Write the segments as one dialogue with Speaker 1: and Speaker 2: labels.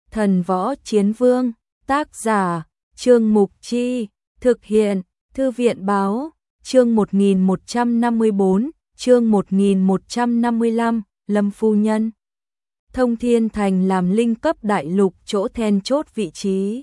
Speaker 1: Thần Võ Chiến Vương, tác giả, Trương Mục Chi, thực hiện, Thư viện Báo, chương 1154, chương 1155, Lâm Phu Nhân. Thông Thiên Thành làm linh cấp đại lục chỗ then chốt vị trí.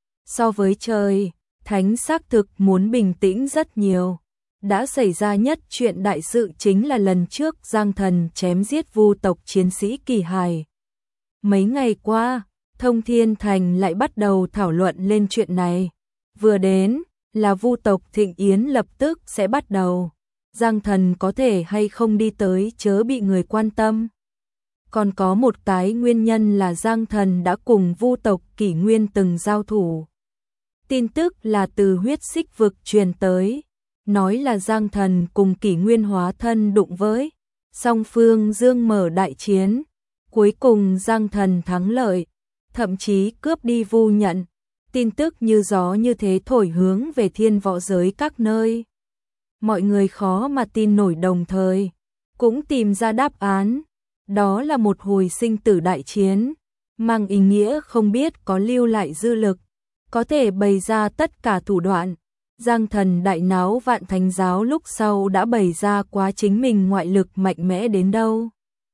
Speaker 1: So với trời, Thánh xác thực muốn bình tĩnh rất nhiều. Đã xảy ra nhất chuyện đại sự chính là lần trước Giang Thần chém giết Vu tộc chiến sĩ Kỳ Hải. Mấy ngày qua, Thông Thiên Thành lại bắt đầu thảo luận lên chuyện này. Vừa đến là Vu tộc thịnh yến lập tức sẽ bắt đầu. Giang Thần có thể hay không đi tới chớ bị người quan tâm. Còn có một cái nguyên nhân là Giang Thần đã cùng Vu tộc Kỷ Nguyên từng giao thủ. Tin tức là từ huyết xích vực truyền tới, nói là Giang Thần cùng Kỷ Nguyên hóa thân đụng với, song phương dương mở đại chiến, cuối cùng Giang Thần thắng lợi, thậm chí cướp đi Vu nhận. Tin tức như gió như thế thổi hướng về thiên võ giới các nơi. Mọi người khó mà tin nổi, đồng thời cũng tìm ra đáp án, đó là một hồi sinh tử đại chiến, mang ý nghĩa không biết có lưu lại dư lực, có thể bày ra tất cả thủ đoạn. Giang Thần đại náo Vạn Thánh giáo lúc sau đã bày ra quá chính mình ngoại lực mạnh mẽ đến đâu.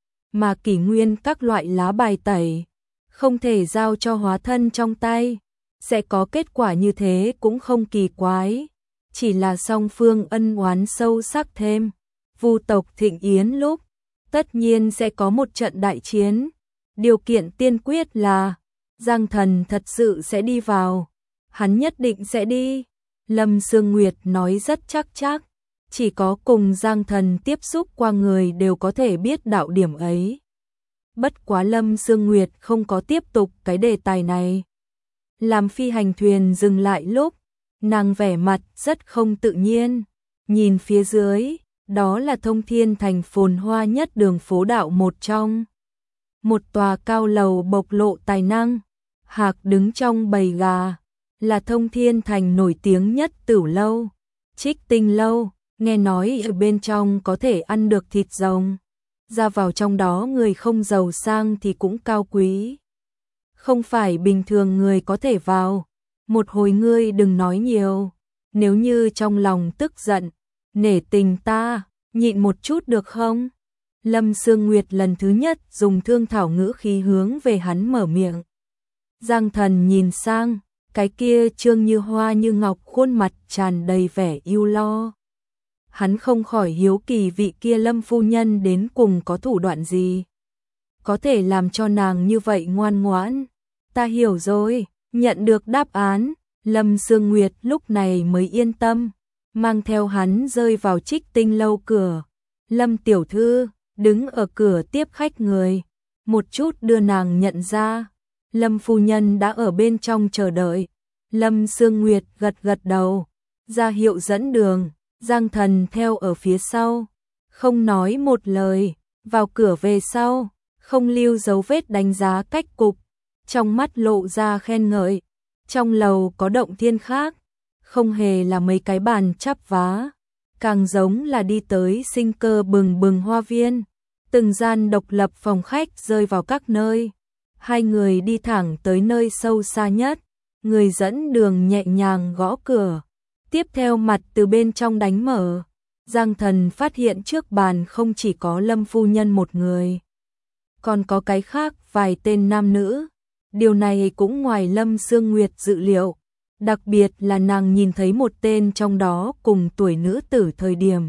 Speaker 1: Mà Kỷ Nguyên các loại lá bài tẩy, không thể giao cho hóa thân trong tay, sẽ có kết quả như thế cũng không kỳ quái, chỉ là song phương ân oán sâu sắc thêm. Vu tộc thịnh yến lúc, tất nhiên sẽ có một trận đại chiến, điều kiện tiên quyết là Giang Thần thật sự sẽ đi vào, hắn nhất định sẽ đi. Lâm Sương Nguyệt nói rất chắc, chỉ có cùng Giang Thần tiếp xúc qua người đều có thể biết đạo điểm ấy. Bất quá Lâm Sương Nguyệt không có tiếp tục cái đề tài này. Làm phi hành thuyền dừng lại lúc, nàng vẻ mặt rất không tự nhiên, nhìn phía dưới, đó là Thông Thiên Thành phồn hoa nhất đường phố đạo một trong. Một tòa cao lầu bộc lộ tài năng, hạc đứng trong bầy gà, là Thông Thiên Thành nổi tiếng nhất Tửu lâu, Trích Tinh lâu, nghe nói ở bên trong có thể ăn được thịt rồng. Ra vào trong đó người không giàu sang thì cũng cao quý. Không phải bình thường người có thể vào. Một hồi ngươi đừng nói nhiều, nếu như trong lòng tức giận, nể tình ta, nhịn một chút được không? Lâm Sương Nguyệt lần thứ nhất dùng thương thảo ngữ khí hướng về hắn mở miệng. Giang Thần nhìn sang, cái kia trương như hoa như ngọc khuôn mặt tràn đầy vẻ ưu lo. Hắn không khỏi hiếu kỳ vị kia Lâm phu nhân đến cùng có thủ đoạn gì, có thể làm cho nàng như vậy ngoan ngoãn. Ta hiểu rồi, nhận được đáp án, Lâm Sương Nguyệt lúc này mới yên tâm, mang theo hắn rơi vào Trích Tinh lâu cửa. Lâm tiểu thư đứng ở cửa tiếp khách người, một chút đưa nàng nhận ra. Lâm phu nhân đã ở bên trong chờ đợi. Lâm Sương Nguyệt gật đầu, ra hiệu dẫn đường. Giang Thần theo ở phía sau, không nói một lời, vào cửa về sau, không lưu dấu vết đánh giá cách cục, trong mắt lộ ra khen ngợi. Trong lầu có động thiên khác, không hề là mấy cái bàn chắp vá, càng giống là đi tới sinh cơ bừng bừng hoa viên, từng gian độc lập phòng khách rơi vào các nơi. Hai người đi thẳng tới nơi sâu xa nhất, người dẫn đường nhẹ nhàng gõ cửa. Tiếp theo mặt từ bên trong đánh mở, Giang Thần phát hiện trước bàn không chỉ có Lâm phu nhân một người, còn có cái khác vài tên nam nữ. Điều này cũng ngoài Lâm Sương Nguyệt dự liệu, đặc biệt là nàng nhìn thấy một tên trong đó cùng tuổi nữ tử thời điểm,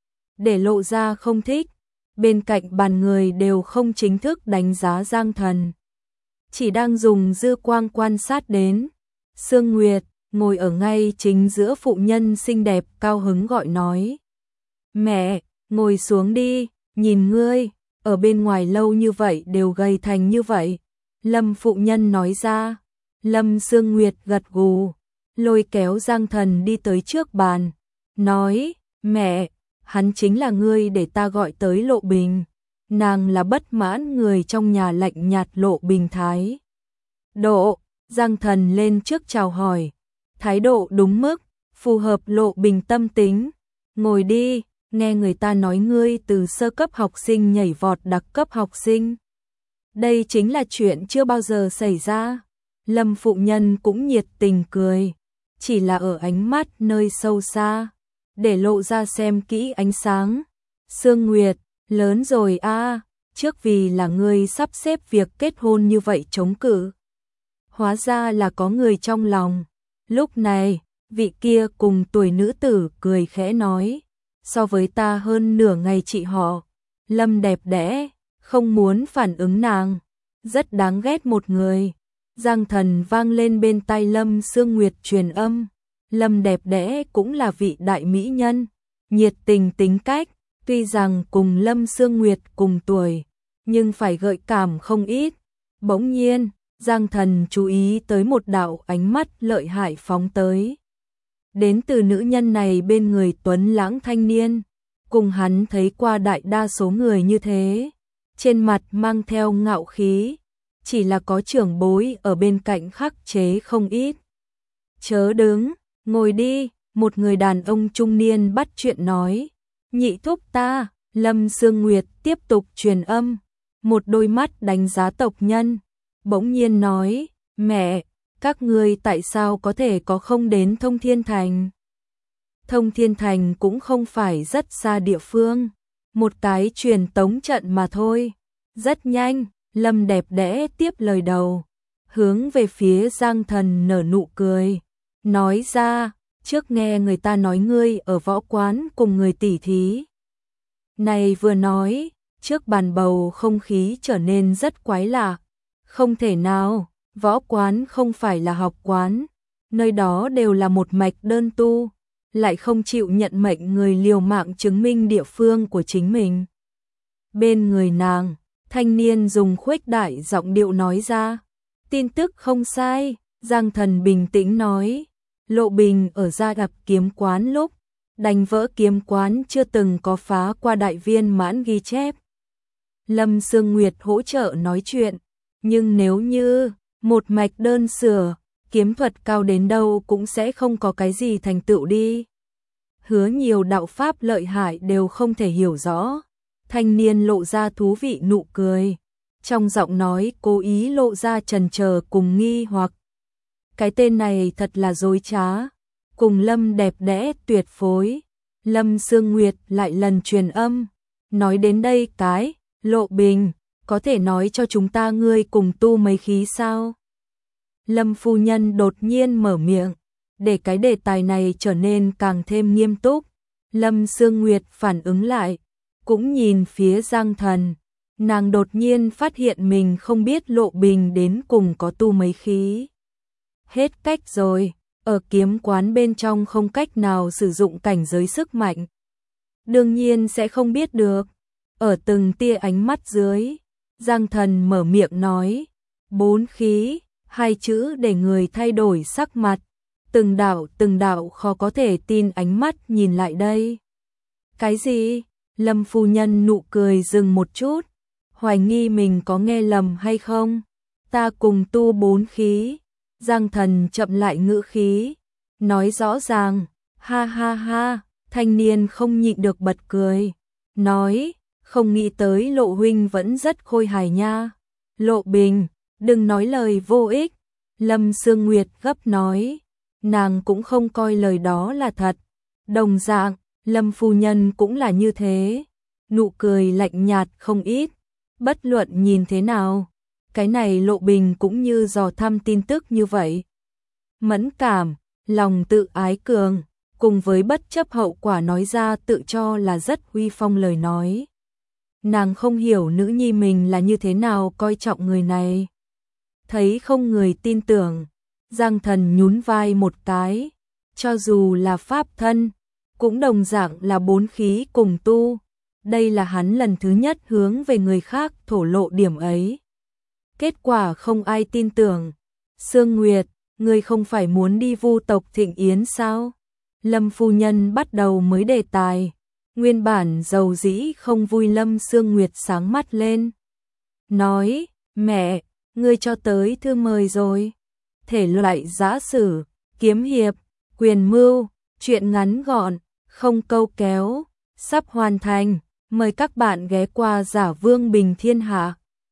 Speaker 1: để lộ ra không thích. Bên cạnh bàn người đều không chính thức đánh giá Giang Thần, chỉ đang dùng dư quang quan sát đến. Sương Nguyệt ngồi ở ngay chính giữa phụ nhân xinh đẹp cao hứng gọi nói. Mẹ, ngồi xuống đi, nhìn ngươi, ở bên ngoài lâu như vậy đều gầy thành như vậy. Lâm phụ nhân nói ra. Lâm Sương Nguyệt gật gù, lôi kéo Giang Thần đi tới trước bàn, nói, mẹ, hắn chính là ngươi để ta gọi tới Lộ Bình. Nàng là bất mãn người trong nhà lạnh nhạt Lộ Bình thái độ. Giang Thần lên trước chào hỏi, thái độ đúng mức, phù hợp Lộ Bình tâm tính. Ngồi đi, nghe người ta nói ngươi từ sơ cấp học sinh nhảy vọt đặc cấp học sinh. Đây chính là chuyện chưa bao giờ xảy ra. Lâm phụ nhân cũng nhiệt tình cười, chỉ là ở ánh mắt nơi sâu xa, để lộ ra xem kỹ ánh sáng. Sương Nguyệt, lớn rồi a, trước vì là ngươi sắp xếp việc kết hôn như vậy chống cự. Hóa ra là có người trong lòng. Lúc này, vị kia cùng tuổi nữ tử cười khẽ nói, so với ta hơn nửa ngày chị họ. Lâm đẹp đẽ, không muốn phản ứng nàng, rất đáng ghét một người. Giang Thần vang lên bên tai Lâm Sương Nguyệt truyền âm. Lâm đẹp đẽ cũng là vị đại mỹ nhân, nhiệt tình tính cách, tuy rằng cùng Lâm Sương Nguyệt cùng tuổi, nhưng phải gợi cảm không ít. Bỗng nhiên, Giang Thần chú ý tới một đạo ánh mắt lợi hại phóng tới. Đến từ nữ nhân này bên người tuấn lãng thanh niên, cùng hắn thấy qua đại đa số người như thế, trên mặt mang theo ngạo khí, chỉ là có trưởng bối ở bên cạnh khắc chế không ít. Chớ đứng, ngồi đi, một người đàn ông trung niên bắt chuyện nói. Nhị thúc ta, Lâm Sương Nguyệt tiếp tục truyền âm, một đôi mắt đánh giá tộc nhân, bỗng nhiên nói, mẹ, các ngươi tại sao có thể có không đến Thông Thiên Thành? Thông Thiên Thành cũng không phải rất xa địa phương, một cái truyền tống trận mà thôi. Rất nhanh, Lâm đẹp đẽ tiếp lời đầu, hướng về phía Giang Thần nở nụ cười, nói ra, trước nghe người ta nói ngươi ở võ quán cùng người tỉ thí. Này vừa nói, trước bàn bầu không khí trở nên rất quái lạ. Không thể nào, võ quán không phải là học quán, nơi đó đều là một mạch đơn tu, lại không chịu nhận mệnh người liều mạng chứng minh địa phương của chính mình. Bên người nàng, thanh niên dùng khuếch đại giọng điệu nói ra, tin tức không sai. Giang Thần bình tĩnh nói, Lộ Bình ở gia gặp kiếm quán lúc, đánh vỡ kiếm quán chưa từng có phá qua đại viên mãn ghi chép. Lâm Sương Nguyệt hỗ trợ nói chuyện, nhưng nếu như một mạch đơn sửa, kiếm thuật cao đến đâu cũng sẽ không có cái gì thành tựu đi. Hứa nhiều đạo pháp lợi hại đều không thể hiểu rõ. Thanh niên lộ ra thú vị nụ cười, trong giọng nói cố ý lộ ra chần chờ cùng nghi hoặc. Cái tên này thật là dối trá, cùng Lâm đẹp đẽ tuyệt phối. Lâm Sương Nguyệt lại lần truyền âm, nói đến đây cái, Lộ Bình, có thể nói cho chúng ta ngươi cùng tu mấy khí sao? Lâm phu nhân đột nhiên mở miệng, để cái đề tài này trở nên càng thêm nghiêm túc. Lâm Sương Nguyệt phản ứng lại, cũng nhìn phía Giang Thần, nàng đột nhiên phát hiện mình không biết Lộ Bình đến cùng có tu mấy khí. Hết cách rồi, ở kiếm quán bên trong không cách nào sử dụng cảnh giới sức mạnh. Đương nhiên sẽ không biết được. Ở từng tia ánh mắt dưới, Giang Thần mở miệng nói, 4 khí, 2 chữ để người thay đổi sắc mặt. Từng đạo khó có thể tin ánh mắt nhìn lại đây. Cái gì? Lâm phu nhân nụ cười dừng một chút, hoài nghi mình có nghe lầm hay không. Ta cùng tu 4 khí. Giang Thần chậm lại ngữ khí, nói rõ ràng, ha ha ha. Thanh niên không nhịn được bật cười, nói, không nghĩ tới Lộ huynh vẫn rất khôi hài nha. Lộ Bình, đừng nói lời vô ích. Lâm Sương Nguyệt gấp nói, nàng cũng không coi lời đó là thật. Đồng dạng, Lâm phu nhân cũng là như thế, nụ cười lạnh nhạt không ít. Bất luận nhìn thế nào, cái này Lộ Bình cũng như dò thăm tin tức như vậy. Mẫn cảm, lòng tự ái cường, cùng với bất chấp hậu quả nói ra tự cho là rất uy phong lời nói. Nàng không hiểu nữ nhi mình là như thế nào coi trọng người này. Thấy không người tin tưởng, Giang Thần nhún vai một cái, cho dù là pháp thân, cũng đồng dạng là 4 khí cùng tu. Đây là hắn lần thứ nhất hướng về người khác thổ lộ điểm ấy. Kết quả không ai tin tưởng. Sương Nguyệt, ngươi không phải muốn đi vu tộc Thịnh Yến sao? Lâm phu nhân bắt đầu mới đề tài. Nguyên bản dầu dĩ không vui Lâm Sương Nguyệt sáng mắt lên. Nói, mẹ, ngươi cho tới thư mời rồi. Thể loại giã sử, kiếm hiệp, quyền mưu, truyện ngắn gọn, không câu kéo, sắp hoàn thành. Mời các bạn ghé qua Giả Vương Bình Thiên Hạ.